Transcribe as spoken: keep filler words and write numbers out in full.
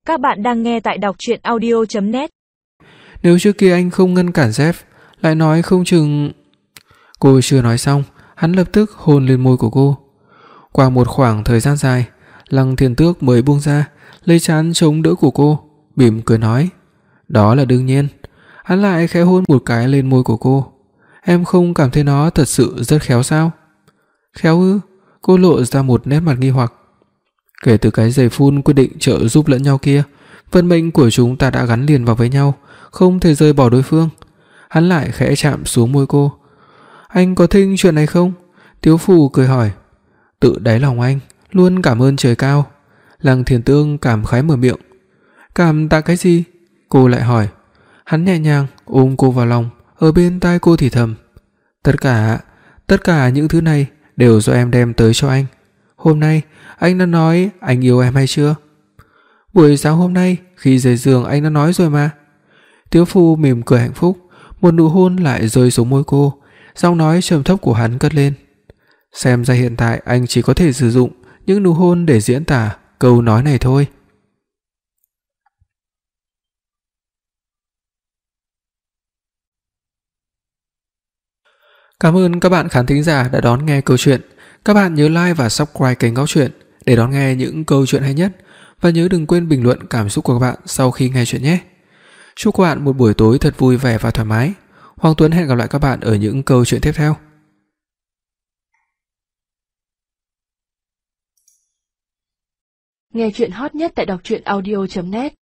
Các bạn đang nghe tại đọc truyện audio chấm net. Nếu trước kia anh không ngăn cản Jeff, lại nói không chừng... Cô chưa nói xong, hắn lập tức hôn lên môi của cô. Qua một khoảng thời gian dài, Lăng Thiên Tước mới buông ra, lấy trán chống đỡ của cô, mỉm cười nói: "Đó là đương nhiên." Hắn lại khẽ hôn một cái lên môi của cô. "Em không cảm thấy nó thật sự rất khéo sao?" "Khéo ư?" Cô lộ ra một nét mặt nghi hoặc. Kể từ cái giây phút quyết định trợ giúp lẫn nhau kia, vận mệnh của chúng ta đã gắn liền vào với nhau, không thể rời bỏ đối phương. Hắn lại khẽ chạm xuống môi cô. "Anh có thích chuyện này không?" Tiếu Phù cười hỏi. Tự đáy lòng anh luôn cảm ơn trời cao. Lăng Thiên Tương cảm khái mở miệng. "Cảm tạ cái gì?" Cô lại hỏi. Hắn nhẹ nhàng ôm cô vào lòng, ở bên tai cô thì thầm: Tất cả, tất cả những thứ này đều do em đem tới cho anh. Hôm nay anh đã nói anh yêu em hay chưa?" "Buổi sáng hôm nay khi rời giường anh đã nói rồi mà." Tiếu Phù mỉm cười hạnh phúc, một nụ hôn lại rơi xuống môi cô, giọng nói trầm thấp của hắn cất lên. Xem ra hiện tại anh chỉ có thể sử dụng những nụ hôn để diễn tả câu nói này thôi. Cảm ơn các bạn khán thính giả đã đón nghe câu chuyện. Các bạn nhớ like và subscribe kênh Góc Truyện để đón nghe những câu chuyện hay nhất, và nhớ đừng quên bình luận cảm xúc của các bạn sau khi nghe chuyện nhé. Chúc các bạn một buổi tối thật vui vẻ và thoải mái. Hoàng Tuấn hẹn gặp lại các bạn ở những câu chuyện tiếp theo. Nghe chuyện hot nhất tại đọc truyện audio chấm net.